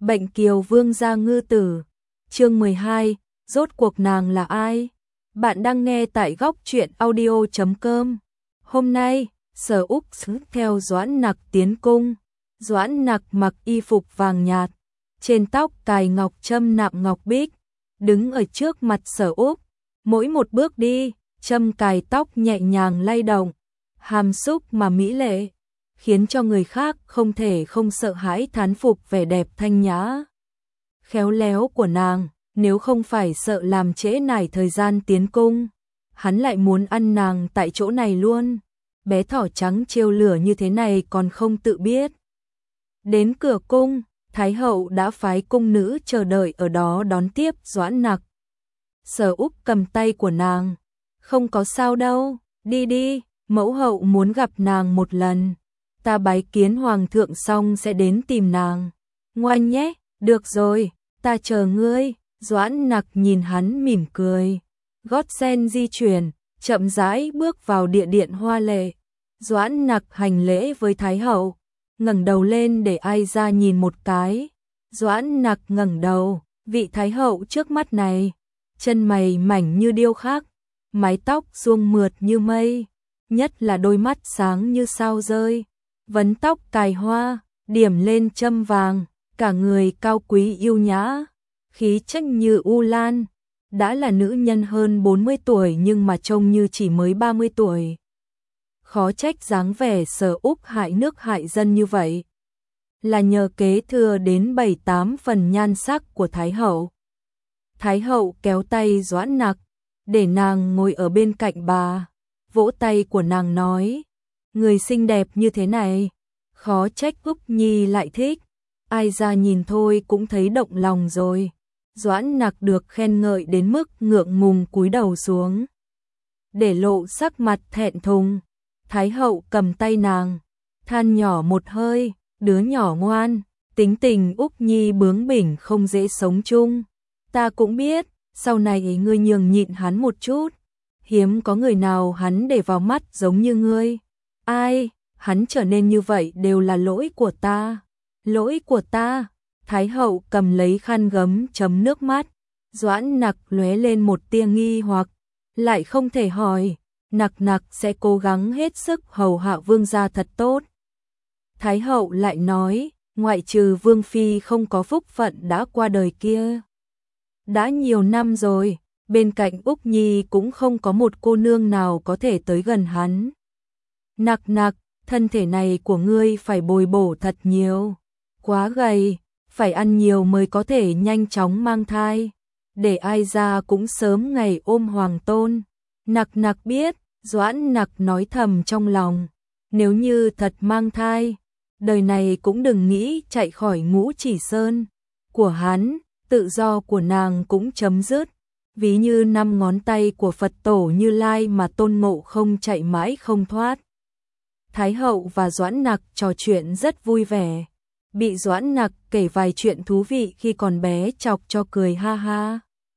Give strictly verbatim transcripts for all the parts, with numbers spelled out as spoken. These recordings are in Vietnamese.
Bệnh kiều vương gia ngư tử. Chương mười hai, rốt cuộc nàng là ai? Bạn đang nghe tại góc truyện audio chấm com. Hôm nay, Sở Úc theo Doãn Nặc tiến cung. Doãn Nặc mặc y phục vàng nhạt, trên tóc cài ngọc châm nạm ngọc bích, đứng ở trước mặt Sở Úc, mỗi một bước đi, châm cài tóc nhẹ nhàng lay động, hàm xúc mà mỹ lệ, khiến cho người khác không thể không sợ hãi thán phục vẻ đẹp thanh nhã, khéo léo của nàng. Nếu không phải sợ làm trễ nải thời gian tiến cung, hắn lại muốn ăn nàng tại chỗ này luôn. Bé thỏ trắng trêu lửa như thế này còn không tự biết. Đến cửa cung, Thái hậu đã phái cung nữ chờ đợi ở đó đón tiếp Doãn Nặc. Sở Úc cầm tay của nàng, không có sao đâu, đi đi, mẫu hậu muốn gặp nàng một lần. Ta bái kiến hoàng thượng xong sẽ đến tìm nàng. Ngoan nhé, được rồi, ta chờ ngươi. Doãn Nặc nhìn hắn mỉm cười, gót sen di chuyển, chậm rãi bước vào địa điện hoa lệ. Doãn Nặc hành lễ với Thái hậu, ngẩng đầu lên để ai ra nhìn một cái. Doãn Nặc ngẩng đầu, vị Thái hậu trước mắt này, chân mày mảnh như điêu khắc, mái tóc suông mượt như mây, nhất là đôi mắt sáng như sao rơi, vấn tóc cài hoa, điểm lên châm vàng, cả người cao quý yêu nhã, khí chất như u lan, đã là nữ nhân hơn bốn mươi tuổi nhưng mà trông như chỉ mới ba mươi tuổi. Khó trách dáng vẻ Sở Úc hại nước hại dân như vậy, là nhờ kế thừa đến bảy tám phần nhan sắc của Thái hậu. Thái hậu kéo tay Doãn Nặc, để nàng ngồi ở bên cạnh bà, vỗ tay của nàng nói, người xinh đẹp như thế này, khó trách Úc Nhi lại thích, ai ra nhìn thôi cũng thấy động lòng rồi. Doãn Nặc được khen ngợi đến mức ngượng ngùng cúi đầu xuống, để lộ sắc mặt thẹn thùng. Thái hậu cầm tay nàng, than nhỏ một hơi, đứa nhỏ ngoan, tính tình Úc Nhi bướng bỉnh không dễ sống chung. Ta cũng biết, sau này ngươi nhường nhịn hắn một chút, hiếm có người nào hắn để vào mắt giống như ngươi. Ai, hắn trở nên như vậy đều là lỗi của ta, lỗi của ta. Thái hậu cầm lấy khăn gấm chấm nước mắt. Doãn Nặc lóe lên một tia nghi hoặc, lại không thể hỏi. Nặc Nặc sẽ cố gắng hết sức hầu hạ vương gia thật tốt. Thái hậu lại nói, ngoại trừ vương phi không có phúc phận đã qua đời kia, đã nhiều năm rồi, bên cạnh Úc Nhi cũng không có một cô nương nào có thể tới gần hắn. Nặc Nặc, thân thể này của ngươi phải bồi bổ thật nhiều, quá gầy, phải ăn nhiều mới có thể nhanh chóng mang thai, để ai ra cũng sớm ngày ôm hoàng tôn. Nặc Nặc biết, Doãn Nặc nói thầm trong lòng, nếu như thật mang thai, đời này cũng đừng nghĩ chạy khỏi Ngũ Chỉ Sơn của hắn, tự do của nàng cũng chấm dứt, ví như năm ngón tay của Phật tổ Như Lai mà Tôn Ngộ Không chạy mãi không thoát. Thái hậu và Doãn Nặc trò chuyện rất vui vẻ, bị Doãn Nặc kể vài chuyện thú vị khi còn bé chọc cho cười ha ha.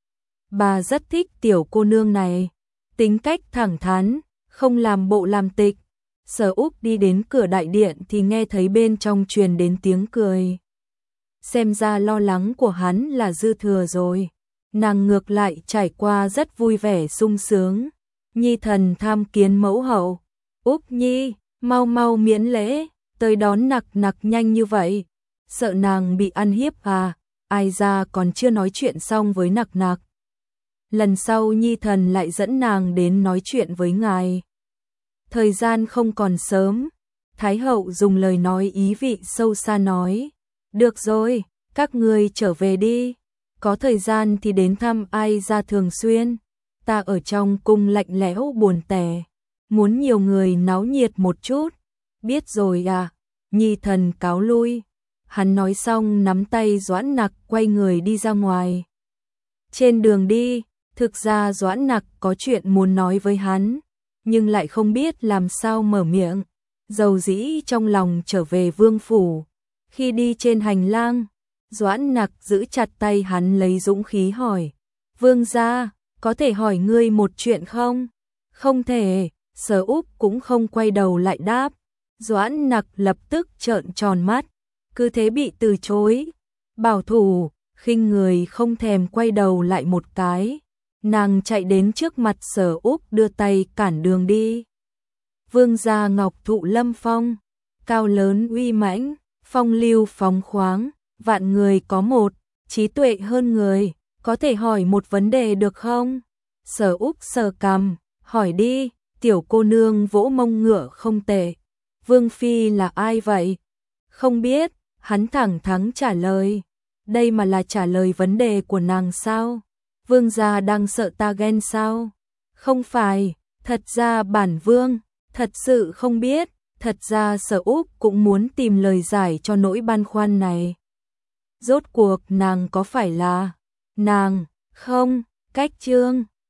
Bà rất thích tiểu cô nương này, tính cách thẳng thắn, không làm bộ làm tịch. Sở Úc đi đến cửa đại điện thì nghe thấy bên trong truyền đến tiếng cười. Xem ra lo lắng của hắn là dư thừa rồi. Nàng ngược lại trải qua rất vui vẻ sung sướng. Nhi thần tham kiến mẫu hậu. Úc Nhi, mau mau miễn lễ, tới đón Nặc Nặc nhanh như vậy. Sợ nàng bị ăn hiếp à, ai ra còn chưa nói chuyện xong với Nặc Nặc. Lần sau Nhi thần lại dẫn nàng đến nói chuyện với ngài. Thời gian không còn sớm, Thái hậu dùng lời nói ý vị sâu xa nói, được rồi, các ngươi trở về đi, có thời gian thì đến thăm ai ra thường xuyên, ta ở trong cung lạnh lẽo buồn tẻ, muốn nhiều người náo nhiệt một chút. Biết rồi à, Nhi thần cáo lui. Hắn nói xong nắm tay Doãn Nặc quay người đi ra ngoài. Trên đường đi, thực ra Doãn Nặc có chuyện muốn nói với hắn, nhưng lại không biết làm sao mở miệng, dầu dĩ trong lòng trở về vương phủ. Khi đi trên hành lang, Doãn Nặc giữ chặt tay hắn lấy dũng khí hỏi, vương gia, có thể hỏi ngươi một chuyện không? Không thể. Sở Úc cũng không quay đầu lại đáp. Doãn Nặc lập tức trợn tròn mắt, cứ thế bị từ chối. bảo thủ, khinh người không thèm quay đầu lại một cái. Nàng chạy đến trước mặt Sở Úc đưa tay cản đường đi. Vương gia ngọc thụ lâm phong, cao lớn uy mãnh, phong lưu phóng khoáng, vạn người có một, trí tuệ hơn người, có thể hỏi một vấn đề được không? Sở Úc sờ cằm, hỏi đi, tiểu cô nương vỗ mông ngựa không tệ. Vương phi là ai vậy? Không biết, hắn thẳng thắn trả lời. Đây mà là trả lời vấn đề của nàng sao? Vương gia đang sợ ta ghen sao? Không phải, thật ra bản vương, thật sự không biết, thật ra Sở Úc cũng muốn tìm lời giải cho nỗi băn khoăn này. Rốt cuộc nàng có phải là nàng, không, cách chương.